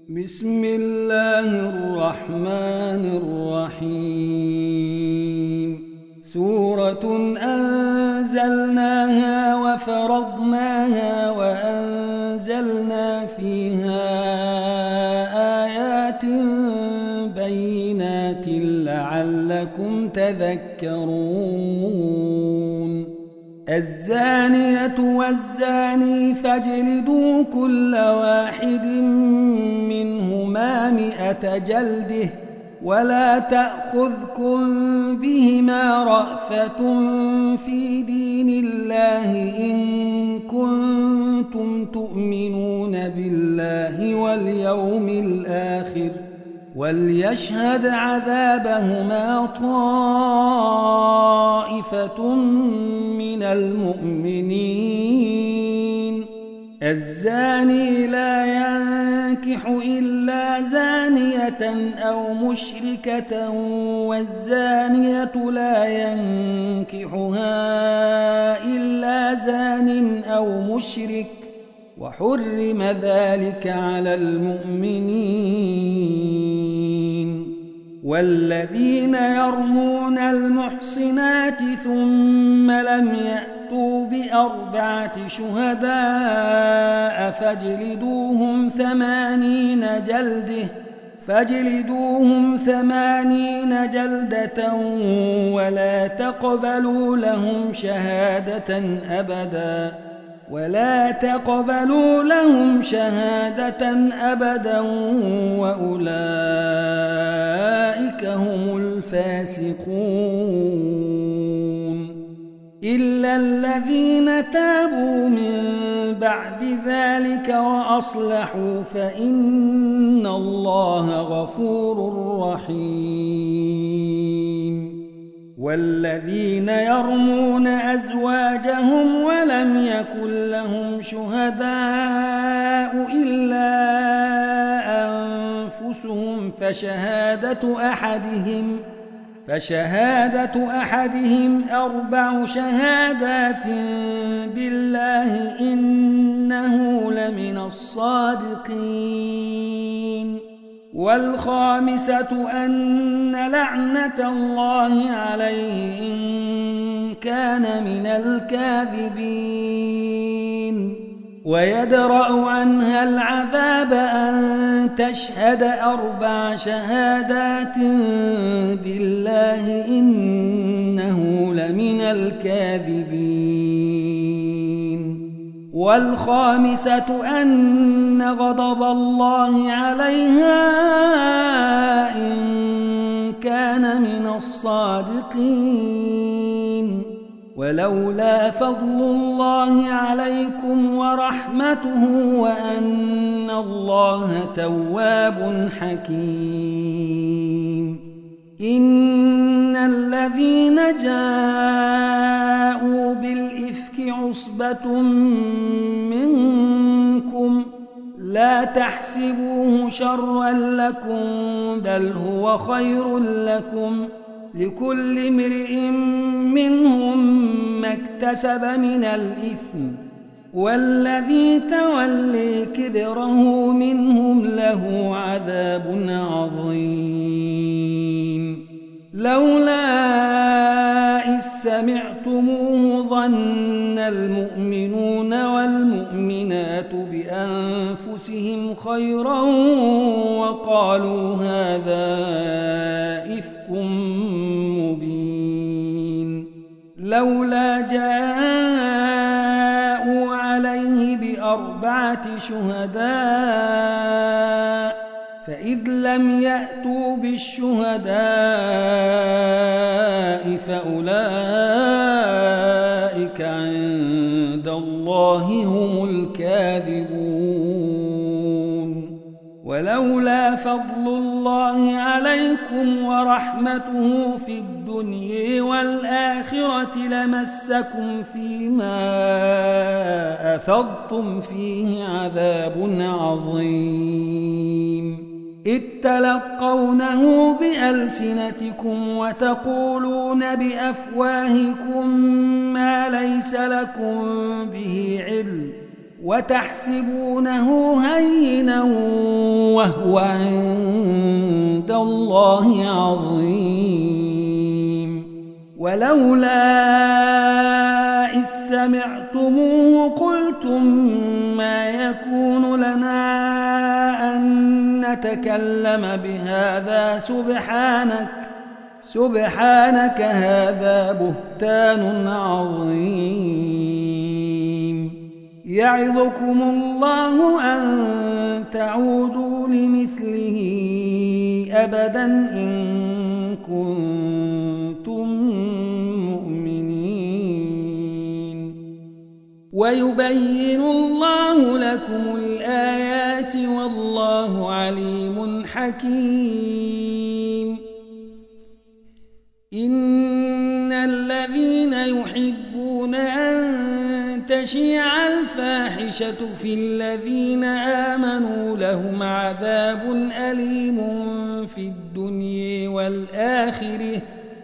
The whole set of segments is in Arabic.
بسم الله الرحمن الرحيم سورة أنزلناها وفرضناها وأنزلنا فيها آيات بينات لعلكم تذكرون الزانية والزاني فاجلدوا كل واحد منهما 100 جلدة ولا تأخذكم بهما رأفة في دين الله إن كنتم تؤمنون بالله واليوم الآخر وليشهد عذابهما طائفة من المؤمنين الزاني لا ينكح إلا زانية أو مشركة والزانية لا ينكحها إلا زان أو مشرك وحرم ذلك على المؤمنين والذين يرمون المحصنات ثم لم يأتوا ب4 شهداء فاجلدوهم 80 جلدة ولا تقبلوا لهم شهادة أبدا وأولئك هم الفاسقون إلا الذين تابوا من بعد ذلك وأصلحوا فإن الله غفور رحيم والذين يرمون أزواجهم ولم يكن لهم شهداء إلا أنفسهم فشهادة أحدهم 4 شهادات بالله إنه لمن الصادقين والخامسة أن لعنة الله عليه إن كان من الكاذبين ويدرأ عنها العذاب أن تشهد 4 شهادات بالله إنه لمن الكاذبين والخامسة أن غضب الله عليها إن كان من الصادقين ولولا فضل الله عليكم ورحمته وأن الله تواب حكيم إن الذين جاءوا بالإفك عصبة منكم لا تحسبوه شرا لكم بل هو خير لكم لكل امرئ منهم ما اكتسب من الإثم والذي تولي كبره منهم له عذاب عظيم لولا إذ سمعتموه ظن المؤمنون والمؤمنات بأنفسهم خيرا وقالوا هذا إفك مبين لولا جاءوا عليه ب4 شهداء فإذ لم يأتوا بالشهداء فأولئك عند الله هم الكاذبون ولولا فضل الله عليكم ورحمته في الدنيا والآخرة لمسكم فيما أفضتم فيه عذاب عظيم إذ تلقونه بألسنتكم وتقولون بأفواهكم ما ليس لكم به علم وتحسبونه هينا وهو عند الله عظيم ولولا إذ سمعتموه قلتم ما يكون لنا أن نتكلم بهذا سبحانك هذا بهتان عظيم يعظكم الله أن تعودوا لمثله أبدا إن كنتم مؤمنين ويبين الله لكم الآيات والله عليم حكيم إن الذين يحبون أن تشيع الفاحشة في الذين آمنوا لهم عذاب أليم في الدنيا والآخرة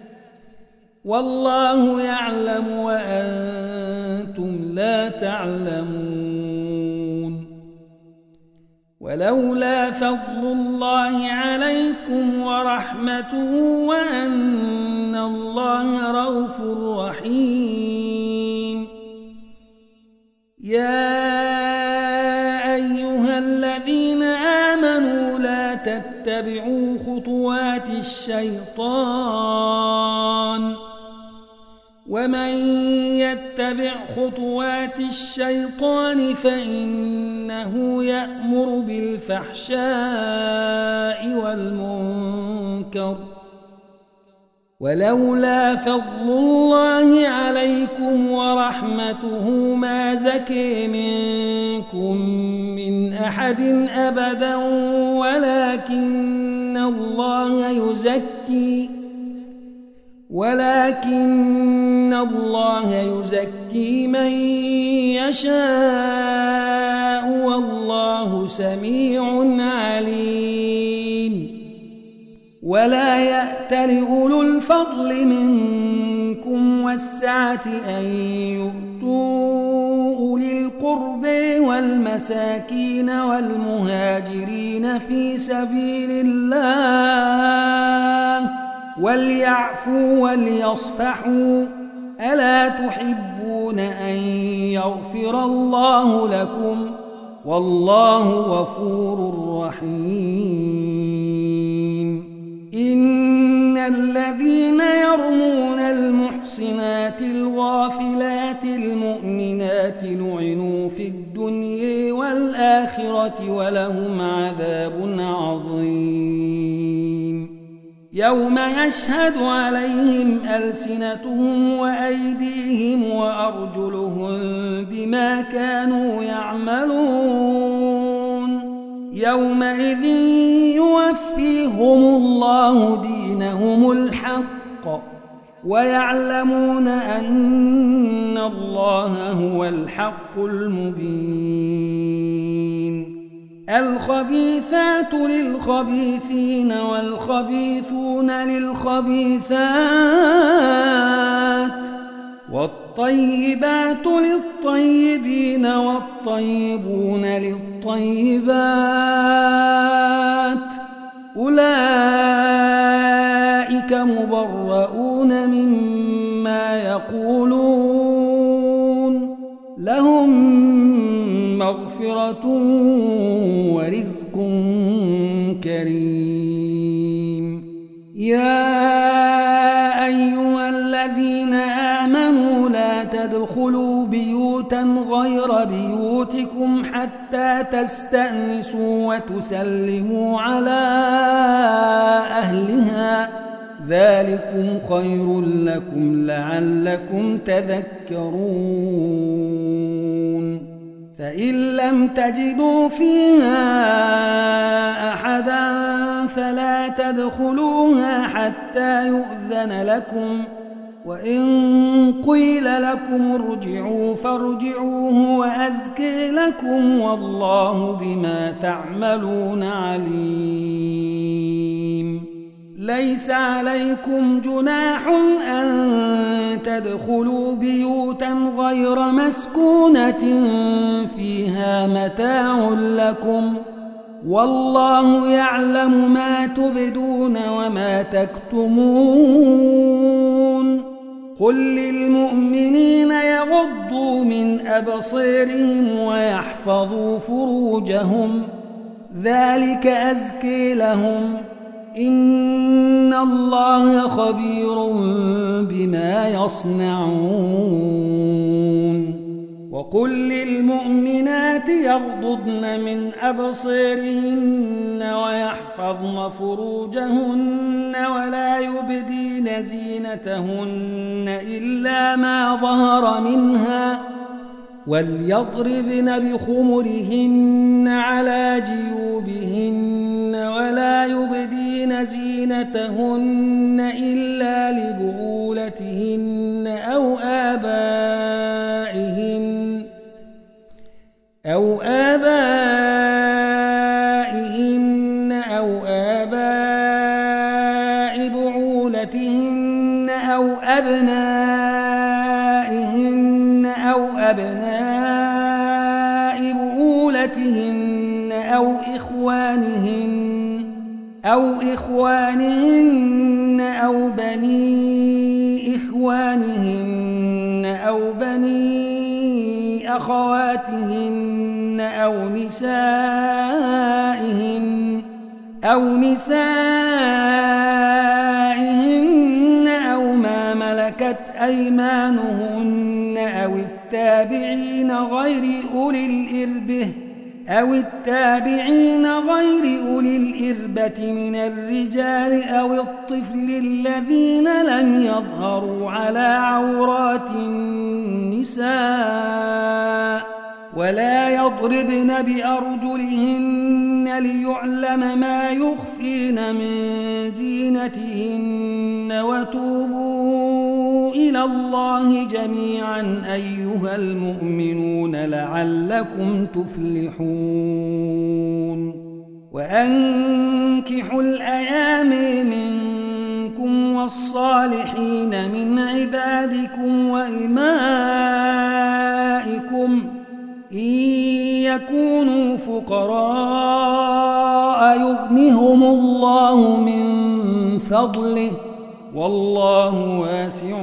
والله يعلم وأنتم لا تعلمون ولولا فضل الله عليكم ورحمته وأن الله رؤوف رحيم يا أيها الذين آمنوا لا تتبعوا خطوات الشيطان ومن يتبع خطوات الشيطان فإنه يأمر بالفحشاء والمنكر ولولا فضل الله عليكم ولرحمته ما زكي منكم من أحد أبدا ولكن الله يزكي من يشاء والله سميع عليم ولا يأتل أولو الفضل منكم والسعة أن يؤتوا أولي القرب والمساكين والمهاجرين في سبيل الله وليعفوا وليصفحوا ألا تحبون أن يغفر الله لكم والله غفور رحيم إن الذين يرمون المحصنات الغافلات المؤمنات لعنوا في الدنيا والآخرة ولهم عذاب عظيم يوم يشهد عليهم ألسنتهم وأيديهم وأرجلهم بما كانوا يعملون يومئذ يوفيهم الله دينهم الحق ويعلمون أن الله هو الحق المبين الخبيثات للخبيثين والخبيثون للخبيثات والطيبات للطيبين والطيبون للطيبات أولئك مبرؤون مما يقولون لهم مغفرة ورزق كريم يا أيها الذين آمنوا لا تدخلوا بيوتا غير بيوتكم حتى تستأنسوا وتسلموا على أهلها ذلكم خير لكم لعلكم تذكرون فإن لم تجدوا فيها أحدا فلا تدخلوها حتى يؤذن لكم وإن قيل لكم ارجعوا فارجعوه وأزكي لكم والله بما تعملون عليم ليس عليكم جناح أن تدخلوا بيوتا غير مسكونة فيها متاع لكم والله يعلم ما تبدون وما تكتمون قل للمؤمنين يغضوا من أبصارهم ويحفظوا فروجهم ذلك أزكي لهم إن الله خبير بما يصنعون وقل للمؤمنات يغضضن من أبصارهن ويحفظن فروجهن ولا يبدين زينتهن إلا ما ظهر منها وليضربن بخمرهن على جيوبهن ولا يبدين زينتهن إلا لبعولتهن أو آباء بعولتهن أو أبنائهن أو أبناء بعولتهن أو إخوانهن أو بني إخوانهن أو بني أخواتهن أو نسائهن أو ما ملكت أيمانهن أو التابعين غير أولي الإربة من الرجال أو الطفل الذين لم يظهروا على عورات النساء ولا يضربن بأرجلهن ليعلم ما يخفين من زينتهن وتوبوا إلى الله جميعا أيها المؤمنون لعلكم تفلحون وأنكحوا الأيام منكم والصالحين من عبادكم وإمائكم إن يكونوا فقراء يغنهم الله من فضله والله واسع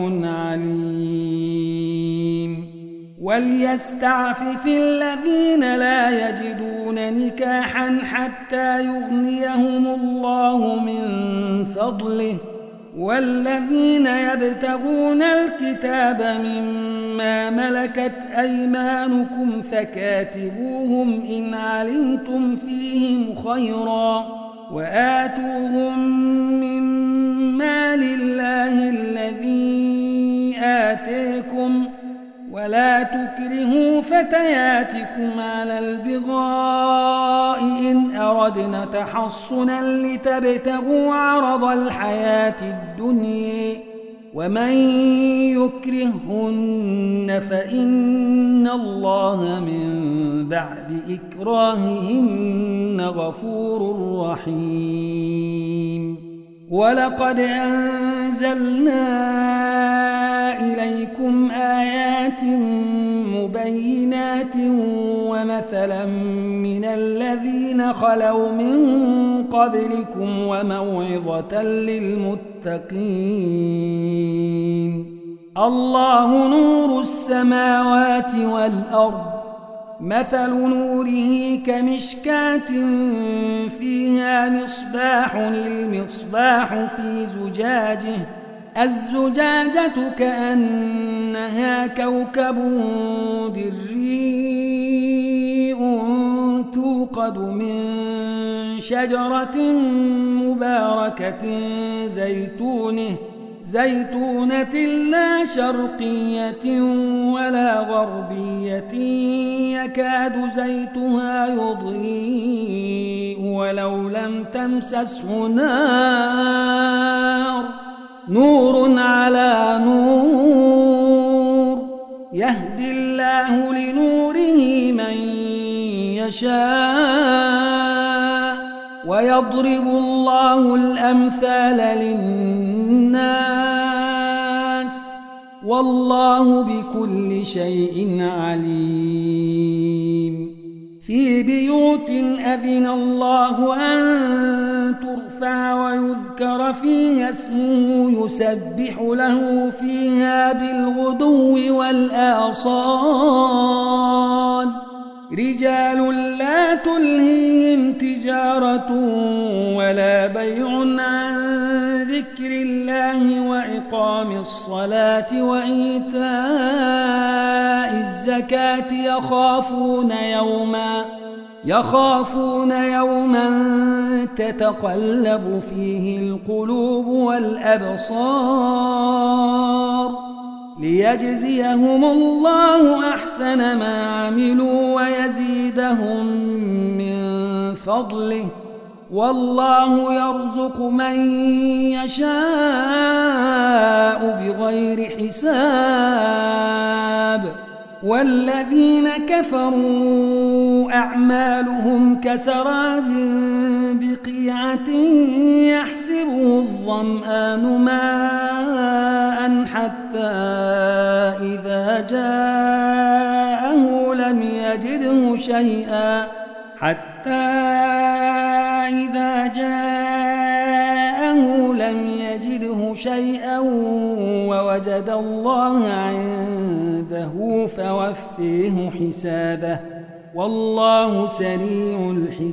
عليم وليستعفف الذين لا يجدون نكاحا حتى يغنيهم الله من فضله والذين يبتغون الكتاب مما ملكت أيمانكم فكاتبوهم إن علمتم فيهم خيرا وآتوهم من مال الله الذي آتيكم ولا تكرهوا فتياتكم على البغاء إن أردنا تحصنا لتبتغوا عرض الحياة الدنيا ومن يكرهن فإن الله من بعد إكراههن غفور رحيم ولقد أنزلنا إليكم آيات مبينات ومثلا من الذين خلوا من قبلكم وموعظة للمتقين الله نور السماوات والأرض مثل نوره كمشكاة فيها مصباح المصباح في زجاجه الزجاجة كأنها كوكب دري توقد من شجرة مباركة زيتونة لا شرقية ولا غربية يكاد زيتها يضيء ولو لم تمسسه نور على نور يهدي الله لنوره من يشاء ويضرب الله الأمثال للناس والله بكل شيء عليم. في بيوت أذن الله أن ترفع ويذكر فيها اسمه يسبح له فيها بالغدو والآصال رجال لا تلهيهم تجارة ولا بيع عن ذكر الله وإقام الصلاة وإيتاء الزكاة يخافون يوما تتقلب فيه القلوب والأبصار ليجزيهم الله أحسن ما عملوا ويزيدهم من فضله والله يرزق من يشاء بغير حساب. والذين كفروا أعمالهم كسراب بقيعة يحسبه الظمآن ماء حتى إذا جاءه لم يجده شيئا ووجد الله عنده فوفيه حسابه والله سريع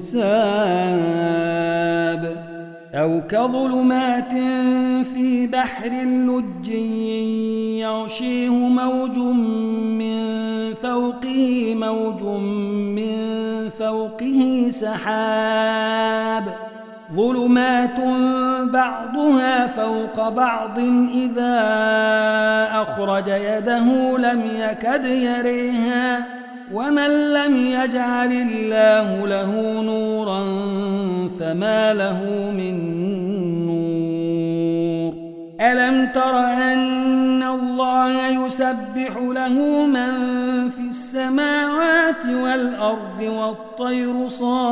الحساب. أو كظلمات في بحر لج يغشيه موج من فوقه سحاب ظلمات بعضها فوق بعض إذا أخرج يده لم يكد يريها ومن لم يجعل الله له نورا فما له من نور. ألم تر أن الله يسبح له من في السماوات والأرض والطير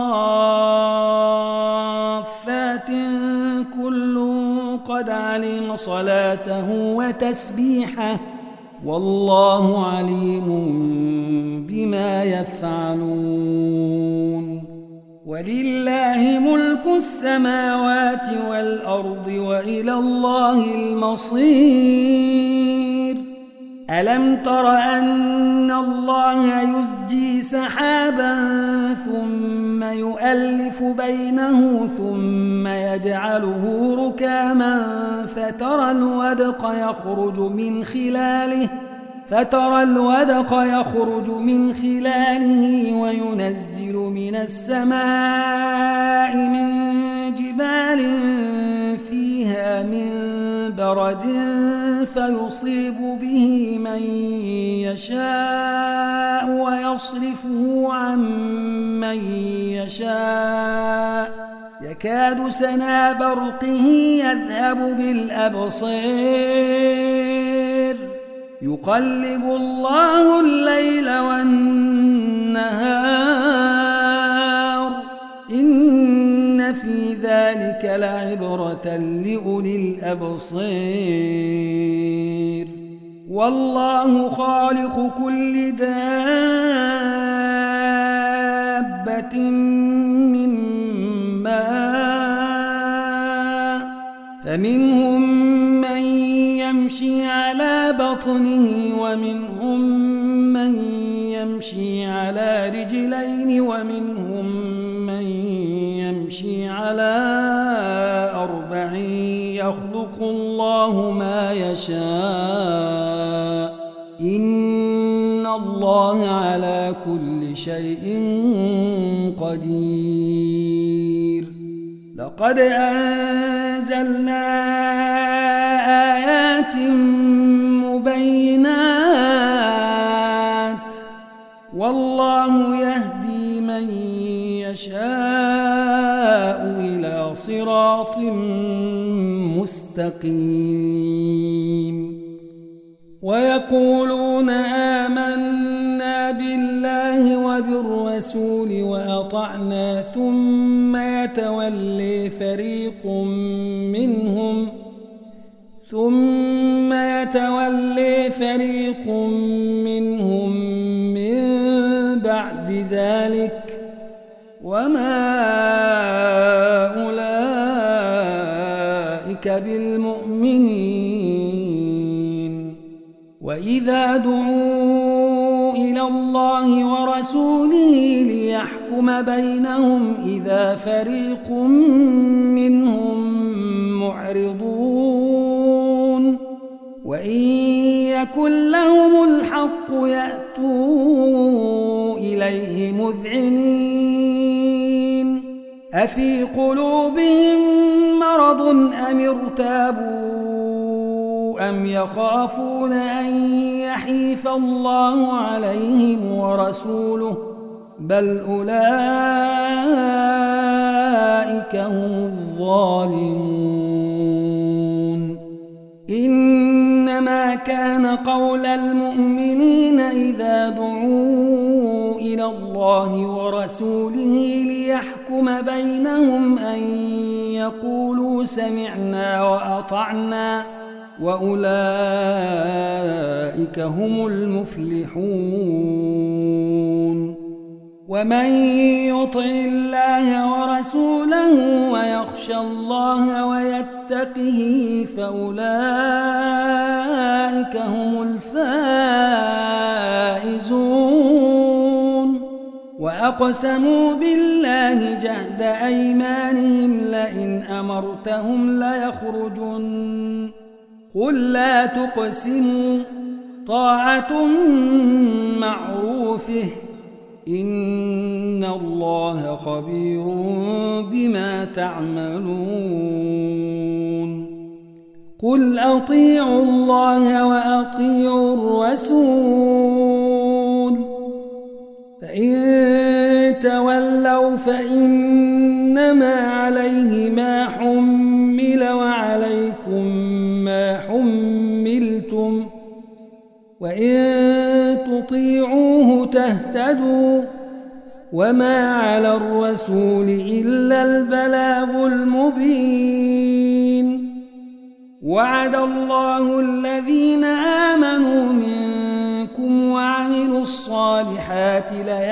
صافات كل قد علم صلاته وتسبيحه والله عليم بما يفعلون. ولله ملك السماوات والأرض وإلى الله المصير. ألم تر أن الله يزجي سحابا ثم يؤلف بينه ثم يجعله ركاما فترى الودق يخرج من خلاله وينزل من السماء من جبال فيها من برد فيصيب به من يشاء ويصرفه عن من يشاء يكاد سنا برقه يذهب بالأبصير يقلب الله الليل والنهار إن في ذلك لعبرة لأولي الأبصير. والله خالق كل دابة من ماء فمنهم من يمشي على بطنه ومنهم من يمشي على رجلين ومنهم من يمشي على 4 يخلق الله ما يشاء إن الله على كل شيء قدير. لقد أنزلنا آيات مبينات والله يهدي من يشاء إلى صراط مستقيم. ويقولون آمنا بالله وبالرسول وأطعنا ثم يتولي وما أولئك بالمؤمنين. وإذا دعوا إلى الله ورسوله ليحكم بينهم إذا فريق منهم معرضون. وإن يكن لهم الحق يأتوا إليه مذعنين. أفي قلوبهم مرض أم ارتابوا أم يخافون أن يحيف الله عليهم ورسوله بل أولئك هم الظالمون. إنما كان قول المؤمنين إذا دعوا إلى الله ورسوله ليحكم بينهم أن يقولوا سمعنا وأطعنا وأولئك هم المفلحون. ومن يطع الله ورسوله ويخشى الله ويتقه فأولئك هم الفائزون. وأقسموا بالله جهد أيمانهم لئن أمرتهم ليخرجن قل لا تقسموا طاعة معروفه إن الله خبير بما تعملون. قل أطيعوا الله وأطيعوا الرسول فإن تولوا فإنما عليه ما حمل وعليكم ما حملتم وإن تطيعوه تهتدوا وما على الرسول إلا البلاغ المبين. وعد الله الذين آمنوا منكم وعملوا الصالحات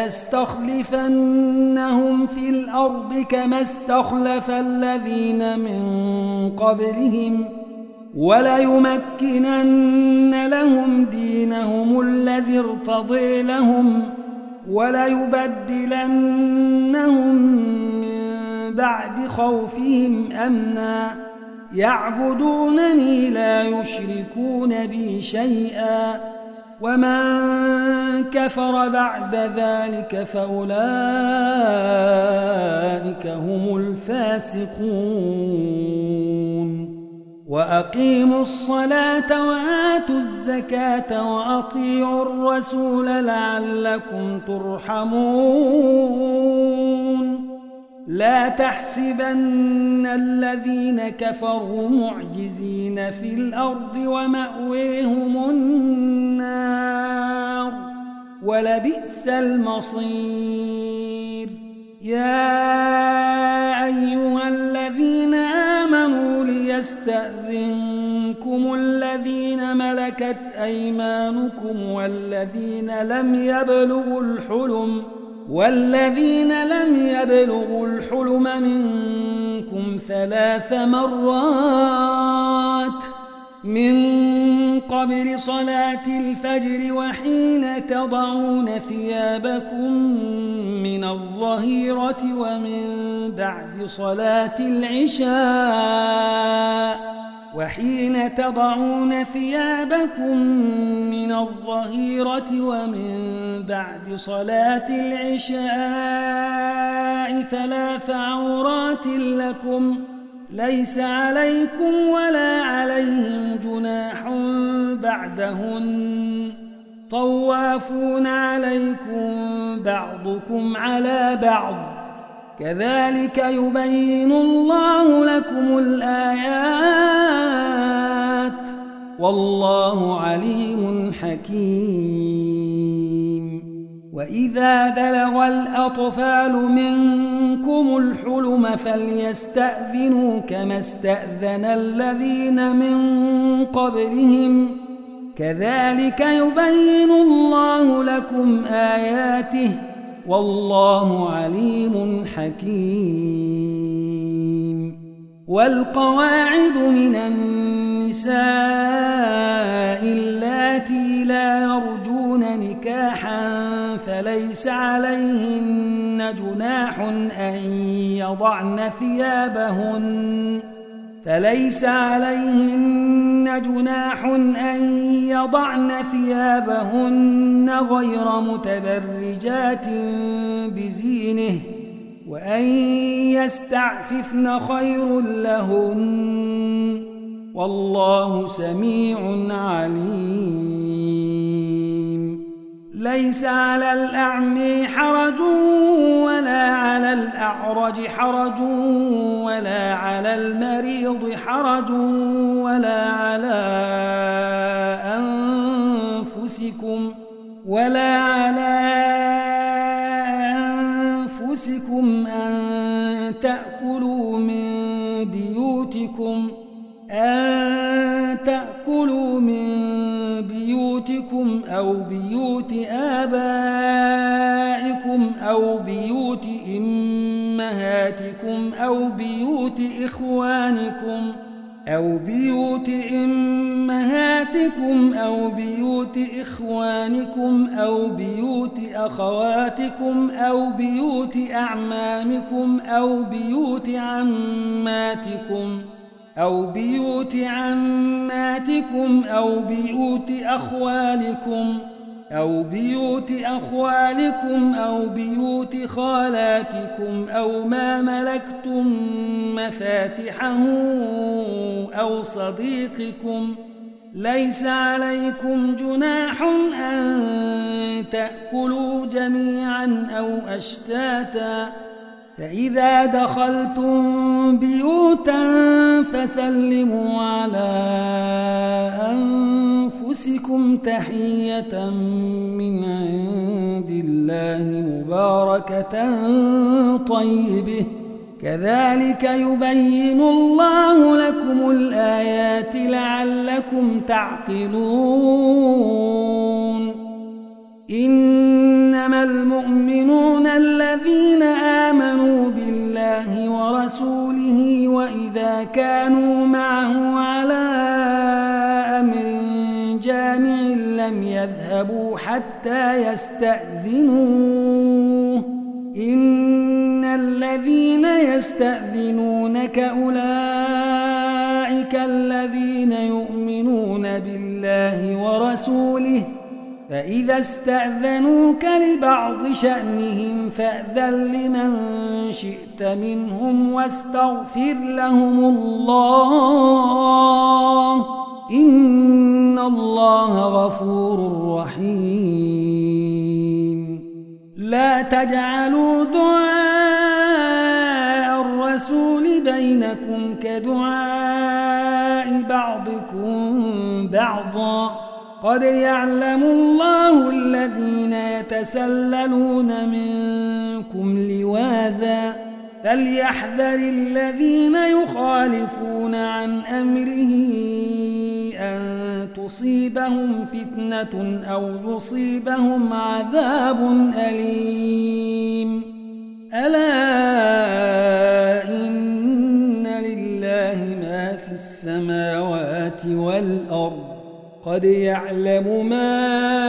ليستخلفنهم في الأرض كما استخلف الذين من قبلهم وليمكنن لهم دينهم الذي ارتضي لهم وليبدلنهم من بعد خوفهم أمنا يعبدونني لا يشركون بي شيئا ومن كفر بعد ذلك فأولئك هم الفاسقون. وأقيموا الصلاة وآتوا الزكاة وأطيعوا الرسول لعلكم ترحمون. لا تحسبن الذين كفروا معجزين في الأرض ومأويهم النار ولبئس المصير. يا أيها الذين آمنوا ليستأذنكم الذين ملكت أيمانكم والذين لم يبلغوا الحلم منكم 3 مرات من قبل صلاة الفجر وحين تضعون ثيابكم من الظهيرة ومن بعد صلاة العشاء ثلاث عورات لكم ليس عليكم ولا عليهم جناح بعدهن طوافون عليكم بعضكم على بعض كذلك يبين الله لكم الآيات والله عليم حكيم. وإذا بلغ الأطفال منكم الحلم فليستأذنوا كما استأذن الذين من قبلهم كذلك يبين الله لكم آياته والله عليم حكيم. والقواعد من النساء اللاتي لا يرجون نكاحا فليس عليهن جناح أن يضعن ثيابهن غير متبرجات بزينه وأن يستعففن خير لهن والله سميع عليم. ليس على الأعمى حرج ولا على الأعرج حرج ولا على المريض حرج ولا على أنفسكم أن تأكلوا من بيوتكم أو بيوت آبائكم أو بيوت أمهاتكم أو بيوت إخوانكم أو بيوت إخوانكم أو بيوت أخواتكم أو بيوت أعمامكم أو بيوت عماتكم أو بيوت أخوالكم أو بيوت أو بيوت خالاتكم أو ما ملكتم مفاتحه أو صديقكم. ليس عليكم جناح أن تأكلوا جميعا أو أشتاتا فإذا دخلتم بيوتا فسلموا على أنفسكم تحية من عند الله مباركة طيبة كذلك يبين الله لكم الآيات لعلكم تعقلون. إنما المؤمنون الذين آمنوا بالله ورسوله وإذا كانوا معه على أمر جامع لم يذهبوا حتى يستأذنوه. إن الذين يستأذنونك أولئك الذين يؤمنون بالله ورسوله فإذا استأذنوك لبعض شأنهم فأذن لمن شئت منهم واستغفر لهم الله إن الله غفور رحيم. لا تجعلوا دعاء الرسول بينكم كدعاء بعضكم بعضا قد يعلم الله الذين يتسللون منكم لواذا فليحذر الذين يخالفون عن أمره أن تصيبهم فتنة أو يصيبهم عذاب أليم. ألا إن لله ما في السماوات والأرض قد يعلم ما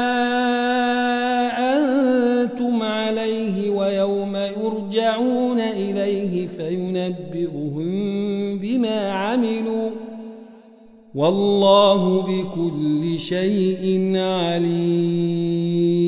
أنتم عليه ويوم يرجعون إليه فينبئهم بما عملوا والله بكل شيء عليم.